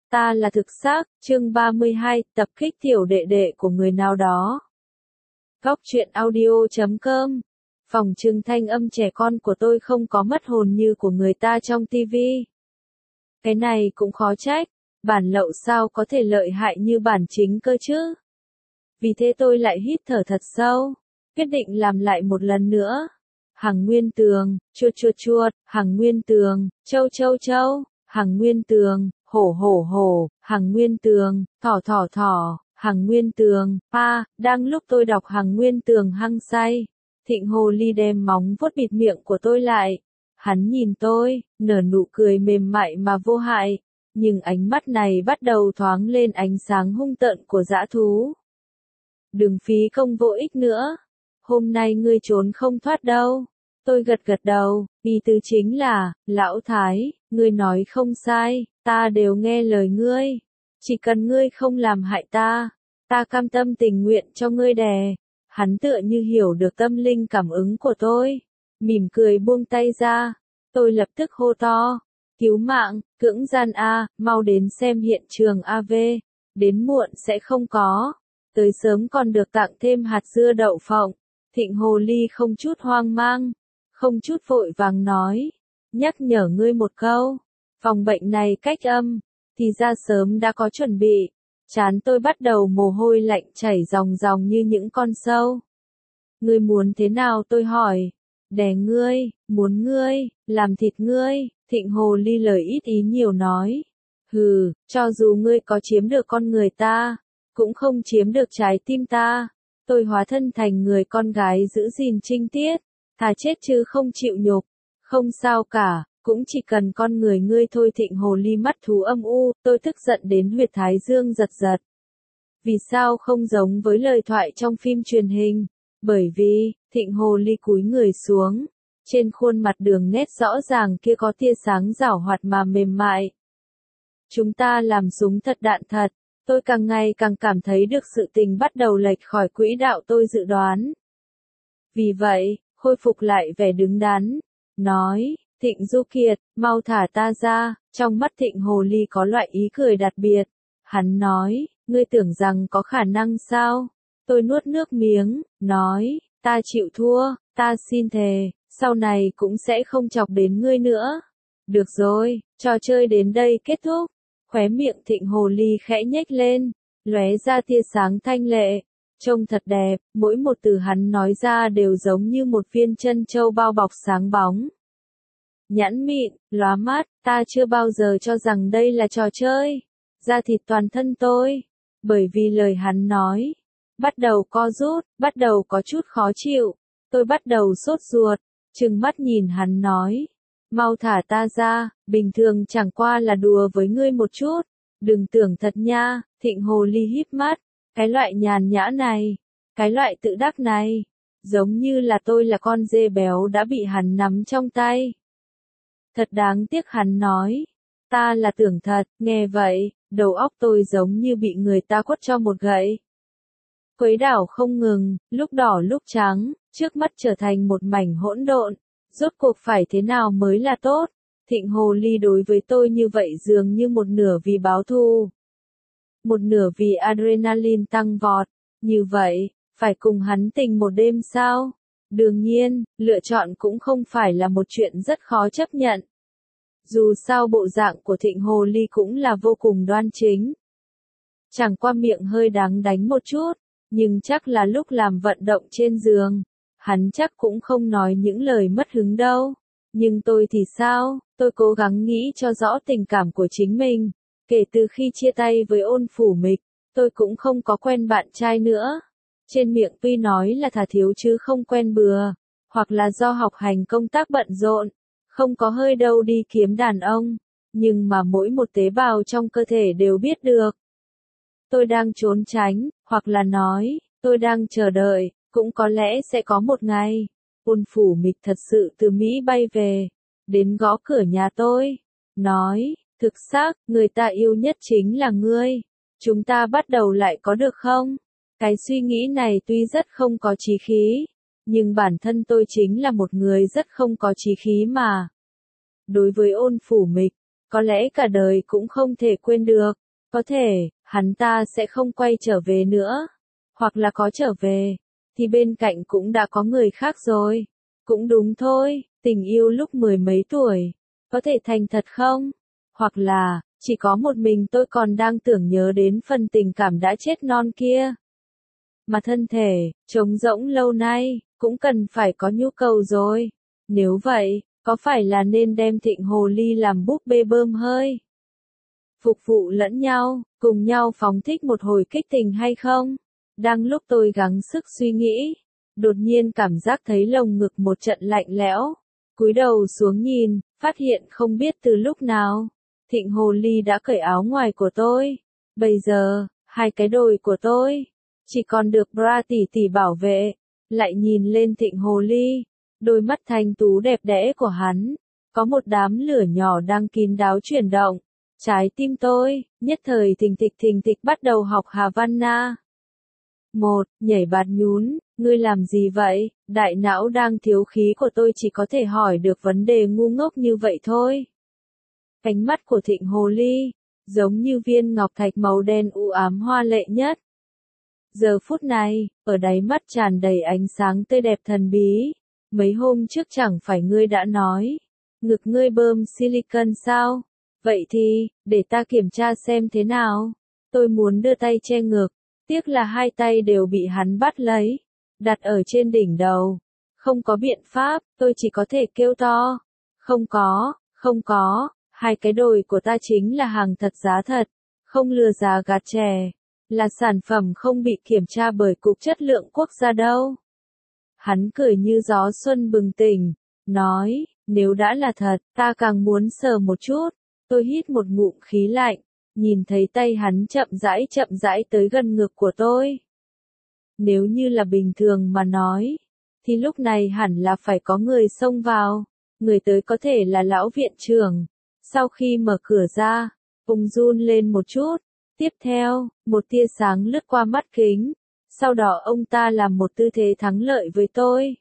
Ta là thực xác, chương 32, tập kích tiểu đệ đệ của người nào đó. Góc truyện audio.com. Phòng trưng thanh âm trẻ con của tôi không có mất hồn như của người ta trong tivi. Cái này cũng khó trách, bản lậu sao có thể lợi hại như bản chính cơ chứ. Vì thế tôi lại hít thở thật sâu, quyết định làm lại một lần nữa. Hằng Nguyên Tường, chuột chuột chuột, Hằng Nguyên Tường, châu châu châu, Hằng Nguyên Tường, hổ hổ hổ, Hằng Nguyên Tường, thỏ thỏ thỏ, Hằng Nguyên Tường. Đang lúc tôi đọc Hằng Nguyên Tường hăng say, Thịnh Hồ Ly đem móng vuốt bịt miệng của tôi lại. Hắn nhìn tôi, nở nụ cười mềm mại mà vô hại, nhưng ánh mắt này bắt đầu thoáng lên ánh sáng hung tợn của dã thú. Đừng phí công vô ích nữa, hôm nay ngươi trốn không thoát đâu. Tôi gật gật đầu, ý tứ chính là, lão Thái, ngươi nói không sai, ta đều nghe lời ngươi. Chỉ cần ngươi không làm hại ta, ta cam tâm tình nguyện cho ngươi đè. Hắn tựa như hiểu được tâm linh cảm ứng của tôi, mỉm cười buông tay ra. Tôi lập tức hô to, cứu mạng, cưỡng gian A, mau đến xem hiện trường AV, đến muộn sẽ không có, tới sớm còn được tặng thêm hạt dưa đậu phộng. Thịnh Hồ Ly không chút hoang mang, không chút vội vàng nói, nhắc nhở ngươi một câu, phòng bệnh này cách âm, thì ra sớm đã có chuẩn bị. Trán tôi bắt đầu mồ hôi lạnh chảy ròng ròng như những con sâu. Ngươi muốn thế nào tôi hỏi? Đè ngươi, muốn ngươi, làm thịt ngươi. Thịnh Hồ Ly lời ít ý nhiều nói. Hừ, cho dù ngươi có chiếm được con người ta, cũng không chiếm được trái tim ta. Tôi hóa thân thành người con gái giữ gìn trinh tiết, thà chết chứ không chịu nhục. Không sao cả, cũng chỉ cần con người ngươi thôi. Thịnh Hồ Ly mắt thú âm u, tôi tức giận đến huyệt thái dương giật giật. Vì sao không giống với lời thoại trong phim truyền hình? Bởi vì, Thịnh Hồ Ly cúi người xuống, trên khuôn mặt đường nét rõ ràng kia có tia sáng giảo hoạt mà mềm mại. Chúng ta làm súng thật đạn thật. Tôi càng ngày càng cảm thấy được sự tình bắt đầu lệch khỏi quỹ đạo tôi dự đoán. Vì vậy, khôi phục lại vẻ đứng đắn, nói, Thịnh Du Kiệt, mau thả ta ra. Trong mắt Thịnh Hồ Ly có loại ý cười đặc biệt. Hắn nói, ngươi tưởng rằng có khả năng sao? Tôi nuốt nước miếng, nói, ta chịu thua, ta xin thề, sau này cũng sẽ không chọc đến ngươi nữa. Được rồi, trò chơi đến đây kết thúc. Khóe miệng Thịnh Hồ Ly khẽ nhếch lên, lóe ra tia sáng thanh lệ, trông thật đẹp, mỗi một từ hắn nói ra đều giống như một viên trân châu bao bọc sáng bóng. Nhãn mịn, lóa mắt, ta chưa bao giờ cho rằng đây là trò chơi. Da thịt toàn thân tôi, bởi vì lời hắn nói, bắt đầu co rút, bắt đầu có chút khó chịu. Tôi bắt đầu sốt ruột, trừng mắt nhìn hắn nói, mau thả ta ra, bình thường chẳng qua là đùa với ngươi một chút, đừng tưởng thật nha. Thịnh Hồ Ly híp mắt, cái loại nhàn nhã này, cái loại tự đắc này, giống như là tôi là con dê béo đã bị hắn nắm trong tay. Thật đáng tiếc. Hắn nói, ta là tưởng thật. Nghe vậy, đầu óc tôi giống như bị người ta quất cho một gậy. Quấy đảo không ngừng, lúc đỏ lúc trắng, trước mắt trở thành một mảnh hỗn độn. Rốt cuộc phải thế nào mới là tốt? Thịnh Hồ Ly đối với tôi như vậy dường như một nửa vì báo thù, một nửa vì adrenaline tăng vọt. Như vậy, phải cùng hắn tình một đêm sao? Đương nhiên, lựa chọn cũng không phải là một chuyện rất khó chấp nhận. Dù sao bộ dạng của Thịnh Hồ Ly cũng là vô cùng đoan chính. Chẳng qua miệng hơi đáng đánh một chút, nhưng chắc là lúc làm vận động trên giường, hắn chắc cũng không nói những lời mất hứng đâu. Nhưng tôi thì sao? Tôi cố gắng nghĩ cho rõ tình cảm của chính mình. Kể từ khi chia tay với Ôn Phủ Mịch, tôi cũng không có quen bạn trai nữa. Trên miệng tuy nói là thà thiếu chứ không quen bừa, hoặc là do học hành công tác bận rộn, không có hơi đâu đi kiếm đàn ông, nhưng mà mỗi một tế bào trong cơ thể đều biết được. Tôi đang trốn tránh, hoặc là nói, tôi đang chờ đợi, cũng có lẽ sẽ có một ngày, Ôn Phủ Mịch thật sự từ Mỹ bay về, đến gõ cửa nhà tôi, nói, thực xác, người ta yêu nhất chính là ngươi, chúng ta bắt đầu lại có được không? Cái suy nghĩ này tuy rất không có chí khí, nhưng bản thân tôi chính là một người rất không có chí khí mà. Đối với Ôn Phủ Mịch, Có lẽ cả đời cũng không thể quên được. Có thể, hắn ta sẽ không quay trở về nữa. Hoặc là có trở về, thì bên cạnh cũng đã có người khác rồi. Cũng đúng thôi, tình yêu lúc 10 mấy tuổi, có thể thành thật không? Hoặc là, chỉ có một mình tôi còn đang tưởng nhớ đến phần tình cảm đã chết non kia. Mà thân thể, trống rỗng lâu nay, cũng cần phải có nhu cầu rồi. Nếu vậy, có phải là nên đem Thịnh Hồ Ly làm búp bê bơm hơi? Phục vụ lẫn nhau, cùng nhau phóng thích một hồi kích tình hay không? Đang lúc tôi gắng sức suy nghĩ, đột nhiên cảm giác thấy lồng ngực một trận lạnh lẽo. Cúi đầu xuống nhìn, phát hiện không biết từ lúc nào, Thịnh Hồ Ly đã cởi áo ngoài của tôi. Bây giờ, hai cái đồi của tôi chỉ còn được bra tỉ tỉ bảo vệ. Lại nhìn lên Thịnh Hồ Ly, đôi mắt thanh tú đẹp đẽ của hắn, có một đám lửa nhỏ đang kín đáo chuyển động. Trái tim tôi, nhất thời thình thịch bắt đầu học Havana. Nhảy bạt nhún, ngươi làm gì vậy? Đại não đang thiếu khí của tôi chỉ có thể hỏi được vấn đề ngu ngốc như vậy thôi. Ánh mắt của Thịnh Hồ Ly, giống như viên ngọc thạch màu đen u ám hoa lệ nhất. Giờ phút này, ở đáy mắt tràn đầy ánh sáng tươi đẹp thần bí. Mấy hôm trước chẳng phải ngươi đã nói, ngực ngươi bơm silicon sao? Vậy thì, để ta kiểm tra xem thế nào. Tôi muốn đưa tay che ngực, tiếc là hai tay đều bị hắn bắt lấy, đặt ở trên đỉnh đầu. Không có biện pháp, tôi chỉ có thể kêu to. Không có, hai cái đồi của ta chính là hàng thật giá thật, không lừa giá gạt trẻ, là sản phẩm không bị kiểm tra bởi Cục Chất lượng Quốc gia đâu. Hắn cười như gió xuân bừng tỉnh, nói, nếu đã là thật, ta càng muốn sờ một chút. Tôi hít một ngụm khí lạnh, nhìn thấy tay hắn chậm rãi tới gần ngực của tôi. Nếu như là bình thường mà nói, thì lúc này hẳn là phải có người xông vào. Người tới có thể là lão viện trưởng. Sau khi mở cửa ra, ông run lên một chút. Tiếp theo, một tia sáng lướt qua mắt kính. Sau đó ông ta làm một tư thế thắng lợi với tôi.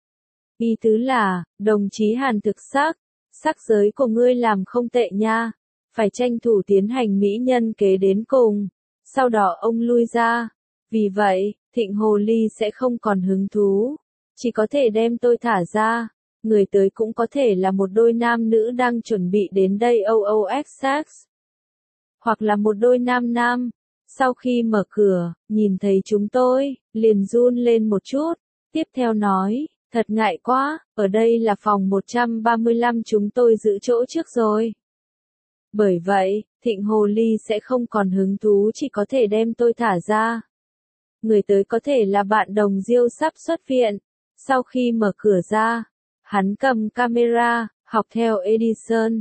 Ý tứ là, đồng chí Hàn thực sắc giới của ngươi làm không tệ nha. Phải tranh thủ tiến hành mỹ nhân kế đến cùng. Sau đó ông lui ra. Vì vậy, Thịnh Hồ Ly sẽ không còn hứng thú. Chỉ có thể đem tôi thả ra. Người tới cũng có thể là một đôi nam nữ đang chuẩn bị đến đây OOX. Hoặc là một đôi nam. Sau khi mở cửa, nhìn thấy chúng tôi, liền run lên một chút. Tiếp theo nói, thật ngại quá, ở đây là phòng 135 chúng tôi giữ chỗ trước rồi. Bởi vậy, Thịnh Hồ Ly sẽ không còn hứng thú chỉ có thể đem tôi thả ra. Người tới có thể là bạn đồng Diêu sắp xuất viện. Sau khi mở cửa ra, hắn cầm camera, học theo Edison,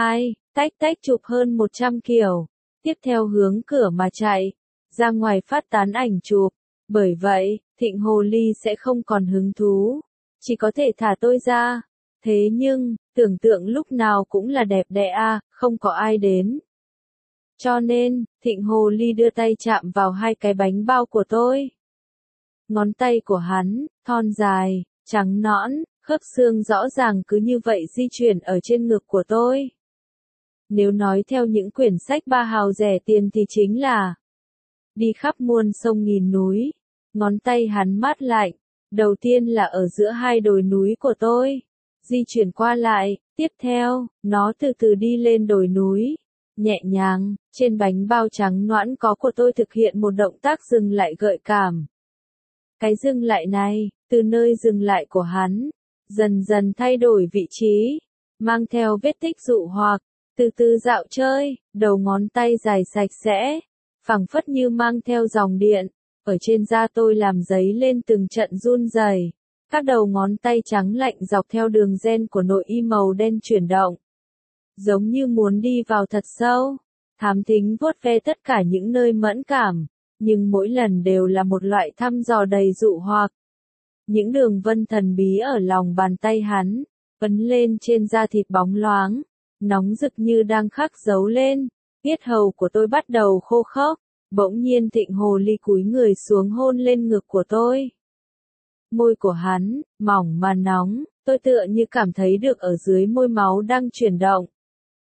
tách chụp hơn 100 kiểu. Tiếp theo hướng cửa mà chạy, ra ngoài phát tán ảnh chụp. Bởi vậy, Thịnh Hồ Ly sẽ không còn hứng thú. Chỉ có thể thả tôi ra. Thế nhưng, tưởng tượng lúc nào cũng là đẹp đẽ không có ai đến. Cho nên, Thịnh Hồ Ly đưa tay chạm vào hai cái bánh bao của tôi. Ngón tay của hắn, thon dài, trắng nõn, khớp xương rõ ràng cứ như vậy di chuyển ở trên ngực của tôi. Nếu nói theo những quyển sách ba hào rẻ tiền thì chính là đi khắp muôn sông nghìn núi. Ngón tay hắn mát lạnh, đầu tiên là ở giữa hai đồi núi của tôi. Di chuyển qua lại, tiếp theo, nó từ từ đi lên đồi núi. Nhẹ nhàng, trên bánh bao trắng nõn có của tôi thực hiện một động tác dừng lại gợi cảm. Cái dừng lại này, từ nơi dừng lại của hắn, dần dần thay đổi vị trí, mang theo vết tích dụ hoặc, từ từ dạo chơi, đầu ngón tay dài sạch sẽ, phẳng phất như mang theo dòng điện, ở trên da tôi làm dấy lên từng trận run rẩy. Các đầu ngón tay trắng lạnh dọc theo đường ren của nội y màu đen chuyển động. Giống như muốn đi vào thật sâu, thám thính vuốt ve tất cả những nơi mẫn cảm, nhưng mỗi lần đều là một loại thăm dò đầy dụ hoặc. Những đường vân thần bí ở lòng bàn tay hắn, ấn lên trên da thịt bóng loáng, nóng rực như đang khắc dấu lên. Yết hầu của tôi bắt đầu khô khốc, bỗng nhiên Thịnh Hồ Ly cúi người xuống hôn lên ngực của tôi. Môi của hắn, mỏng mà nóng, tôi tựa như cảm thấy được ở dưới môi máu đang chuyển động.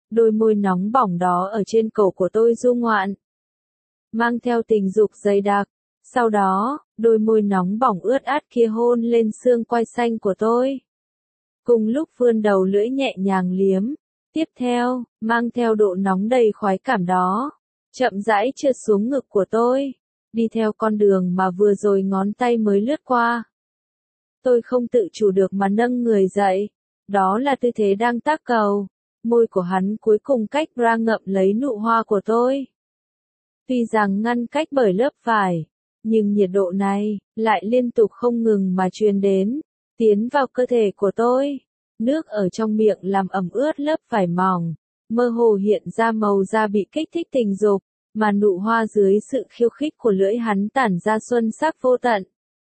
đôi môi nóng bỏng đó ở trên cổ của tôi du ngoạn, mang theo tình dục dày đặc. Sau đó, đôi môi nóng bỏng ướt át kia hôn lên xương quai xanh của tôi. Cùng lúc vươn đầu lưỡi nhẹ nhàng liếm. Tiếp theo, mang theo độ nóng đầy khoái cảm đó, chậm rãi trượt xuống ngực của tôi, đi theo con đường mà vừa rồi ngón tay mới lướt qua. Tôi không tự chủ được mà nâng người dậy. Đó là tư thế đang tác cầu. Môi của hắn cuối cùng cách ra ngậm lấy nụ hoa của tôi. Tuy rằng ngăn cách bởi lớp vải, nhưng nhiệt độ này lại liên tục không ngừng mà truyền đến, tiến vào cơ thể của tôi. Nước ở trong miệng làm ẩm ướt lớp vải mỏng, mơ hồ hiện ra màu da bị kích thích tình dục, mà nụ hoa dưới sự khiêu khích của lưỡi hắn tản ra xuân sắc vô tận.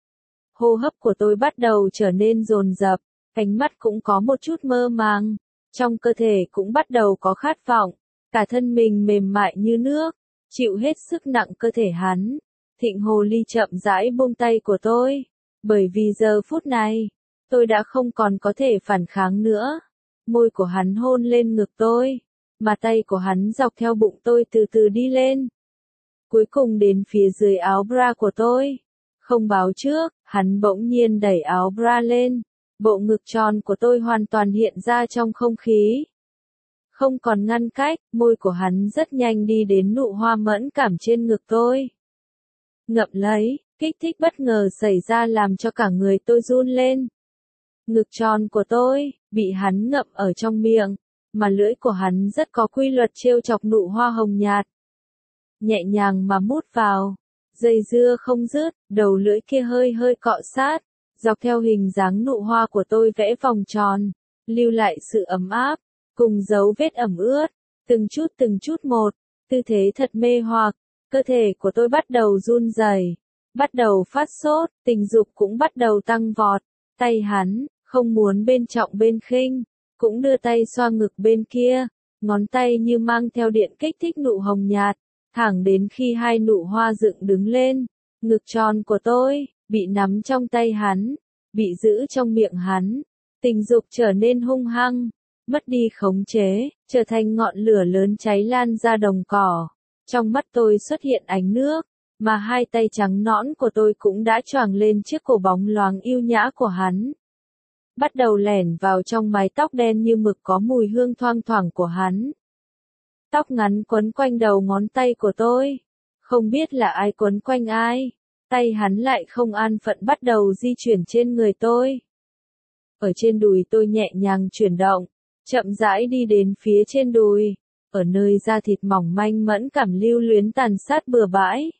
Hô hấp của tôi bắt đầu trở nên dồn dập, ánh mắt cũng có một chút mơ màng, trong cơ thể cũng bắt đầu có khát vọng, cả thân mình mềm mại như nước, chịu hết sức nặng cơ thể hắn. Thịnh Hồ Ly chậm rãi buông tay của tôi, bởi vì giờ phút này, tôi đã không còn có thể phản kháng nữa. Môi của hắn hôn lên ngực tôi, mà tay của hắn dọc theo bụng tôi từ từ đi lên. Cuối cùng đến phía dưới áo bra của tôi. Không báo trước, hắn bỗng nhiên đẩy áo bra lên. Bộ ngực tròn của tôi hoàn toàn hiện ra trong không khí. Không còn ngăn cách, môi của hắn rất nhanh đi đến nụ hoa mẫn cảm trên ngực tôi. Ngậm lấy, kích thích bất ngờ xảy ra làm cho cả người tôi run lên. Ngực tròn của tôi, bị hắn ngậm ở trong miệng, mà lưỡi của hắn rất có quy luật trêu chọc nụ hoa hồng nhạt. Nhẹ nhàng mà mút vào, dây dưa không dứt, đầu lưỡi kia hơi hơi cọ sát, dọc theo hình dáng nụ hoa của tôi vẽ vòng tròn, lưu lại sự ấm áp, cùng dấu vết ẩm ướt, từng chút một, tư thế thật mê hoặc, cơ thể của tôi bắt đầu run rẩy, bắt đầu phát sốt, tình dục cũng bắt đầu tăng vọt, tay hắn, không muốn bên trọng bên khinh, cũng đưa tay xoa ngực bên kia, ngón tay như mang theo điện kích thích nụ hồng nhạt, thẳng đến khi hai nụ hoa dựng đứng lên, ngực tròn của tôi, bị nắm trong tay hắn, bị giữ trong miệng hắn, tình dục trở nên hung hăng, mất đi khống chế, trở thành ngọn lửa lớn cháy lan ra đồng cỏ. Trong mắt tôi xuất hiện ánh nước, mà hai tay trắng nõn của tôi cũng đã choàng lên chiếc cổ bóng loáng yêu nhã của hắn. Bắt đầu lẻn vào trong mái tóc đen như mực có mùi hương thoang thoảng của hắn. Tóc ngắn quấn quanh đầu ngón tay của tôi. Không biết là ai quấn quanh ai. Tay hắn lại không an phận bắt đầu di chuyển trên người tôi. Ở trên đùi tôi nhẹ nhàng chuyển động, chậm rãi đi đến phía trên đùi. Ở nơi da thịt mỏng manh mẫn cảm lưu luyến tàn sát bừa bãi.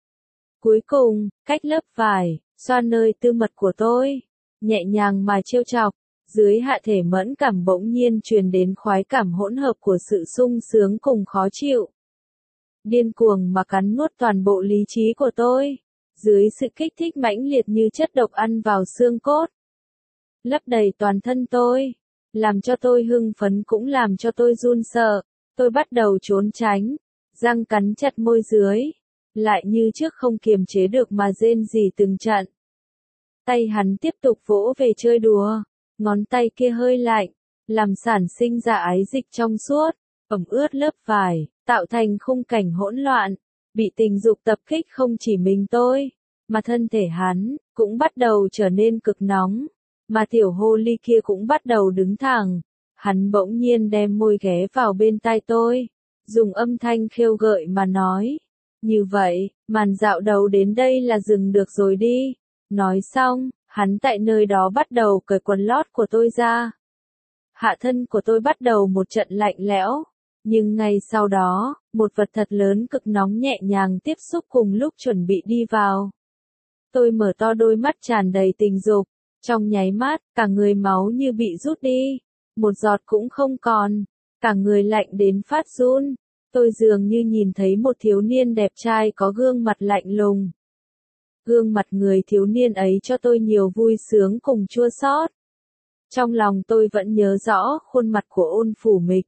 Cuối cùng, cách lớp vải, xoa nơi tư mật của tôi, nhẹ nhàng mà trêu chọc, dưới hạ thể mẫn cảm bỗng nhiên truyền đến khoái cảm hỗn hợp của sự sung sướng cùng khó chịu. Điên cuồng mà cắn nuốt toàn bộ lý trí của tôi, dưới sự kích thích mãnh liệt như chất độc ăn vào xương cốt. Lấp đầy toàn thân tôi, làm cho tôi hưng phấn cũng làm cho tôi run sợ. Tôi bắt đầu trốn tránh, răng cắn chặt môi dưới, lại như trước không kiềm chế được mà rên rỉ từng trận. Tay hắn tiếp tục vỗ về chơi đùa, ngón tay kia hơi lạnh, làm sản sinh ra ái dịch trong suốt, ẩm ướt lớp vải, tạo thành khung cảnh hỗn loạn, bị tình dục tập kích không chỉ mình tôi, mà thân thể hắn, cũng bắt đầu trở nên cực nóng, mà tiểu hồ ly kia cũng bắt đầu đứng thẳng. Hắn bỗng nhiên đem môi ghé vào bên tai tôi, dùng âm thanh khêu gợi mà nói. Như vậy, màn dạo đầu đến đây là dừng được rồi đi. Nói xong, hắn tại nơi đó bắt đầu cởi quần lót của tôi ra. Hạ thân của tôi bắt đầu một trận lạnh lẽo. Nhưng ngay sau đó, một vật thật lớn cực nóng nhẹ nhàng tiếp xúc cùng lúc chuẩn bị đi vào. Tôi mở to đôi mắt tràn đầy tình dục. Trong nháy mắt, cả người máu như bị rút đi. Một giọt cũng không còn, cả người lạnh đến phát run. Tôi dường như nhìn thấy một thiếu niên đẹp trai có gương mặt lạnh lùng. Gương mặt người thiếu niên ấy cho tôi nhiều vui sướng cùng chua xót. Trong lòng tôi vẫn nhớ rõ khuôn mặt của Ôn Phủ Mịch.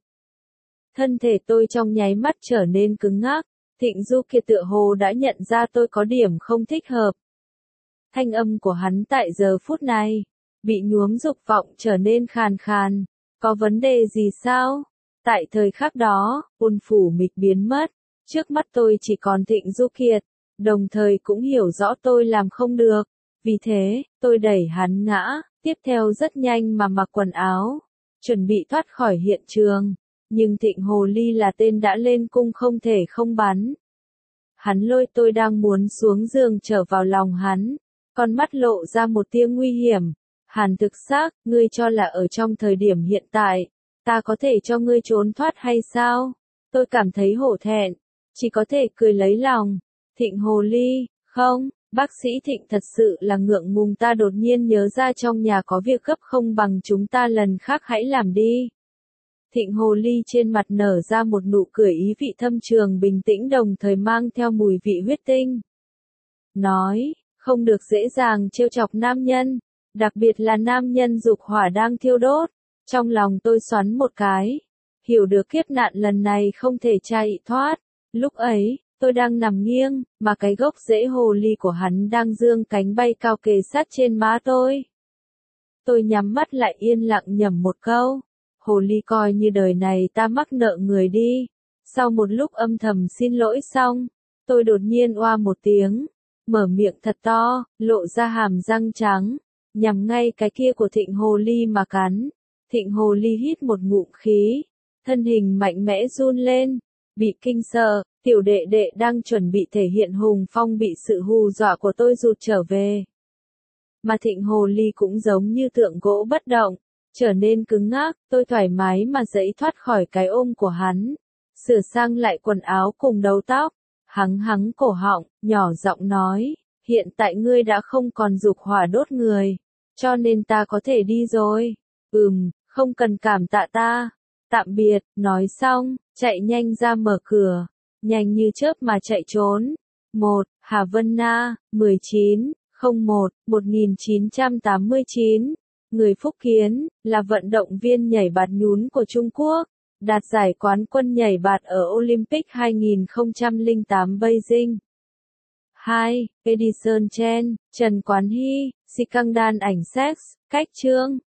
Thân thể tôi trong nháy mắt trở nên cứng ngắc, Thịnh Du kia tựa hồ đã nhận ra tôi có điểm không thích hợp. Thanh âm của hắn tại giờ phút này, bị nhuốm dục vọng trở nên khàn khàn. Có vấn đề gì sao? Tại thời khắc đó, ôn phủ mịch biến mất. Trước mắt tôi chỉ còn Thịnh Du Kiệt, đồng thời cũng hiểu rõ tôi làm không được. Vì thế, tôi đẩy hắn ngã, tiếp theo rất nhanh mà mặc quần áo, chuẩn bị thoát khỏi hiện trường. Nhưng Thịnh Hồ Ly là tên đã lên cung không thể không bắn. Hắn lôi tôi đang muốn xuống giường trở vào lòng hắn, con mắt lộ ra một tia nguy hiểm. Hàn Thực Sắc, ngươi cho là ở trong thời điểm hiện tại, ta có thể cho ngươi trốn thoát hay sao? Tôi cảm thấy hổ thẹn, chỉ có thể cười lấy lòng. Thịnh Hồ Ly, không, bác sĩ Thịnh thật sự là ngượng ngùng, ta đột nhiên nhớ ra trong nhà có việc gấp, không bằng chúng ta lần khác hãy làm đi. Thịnh Hồ Ly trên mặt nở ra một nụ cười ý vị thâm trường, bình tĩnh đồng thời mang theo mùi vị huyết tinh. Nói, không được dễ dàng trêu chọc nam nhân, đặc biệt là nam nhân dục hỏa đang thiêu đốt. Trong lòng tôi xoắn một cái, hiểu được kiếp nạn lần này không thể chạy thoát. Lúc ấy, tôi đang nằm nghiêng, mà cái gốc rễ hồ ly của hắn đang dương cánh bay cao kề sát trên má tôi. Tôi nhắm mắt lại yên lặng nhẩm một câu. Hồ ly, coi như đời này ta mắc nợ người đi. Sau một lúc âm thầm xin lỗi xong, tôi đột nhiên oa một tiếng, mở miệng thật to, lộ ra hàm răng trắng, nhằm ngay cái kia của Thịnh Hồ Ly mà cắn. Thịnh Hồ Ly hít một ngụm khí, thân hình mạnh mẽ run lên, bị kinh sợ, tiểu đệ đệ đang chuẩn bị thể hiện hùng phong bị sự hù dọa của tôi rụt trở về. Mà Thịnh Hồ Ly cũng giống như tượng gỗ bất động, trở nên cứng ngắc. Tôi thoải mái mà giãy thoát khỏi cái ôm của hắn, sửa sang lại quần áo cùng đầu tóc, hắng cổ họng, nhỏ giọng nói, hiện tại ngươi đã không còn dục hỏa đốt người, cho nên ta có thể đi rồi. Không cần cảm tạ ta. Tạm biệt, nói xong, chạy nhanh ra mở cửa, nhanh như chớp mà chạy trốn. Hà Vân Na, 1901-1989, người Phúc Kiến, là vận động viên nhảy bạt nhún của Trung Quốc, đạt giải quán quân nhảy bạt ở Olympic 2008 Beijing. 2. Edison Chen, Trần Quán Hy, Sikandar Ảnh Sex, Cách Chương.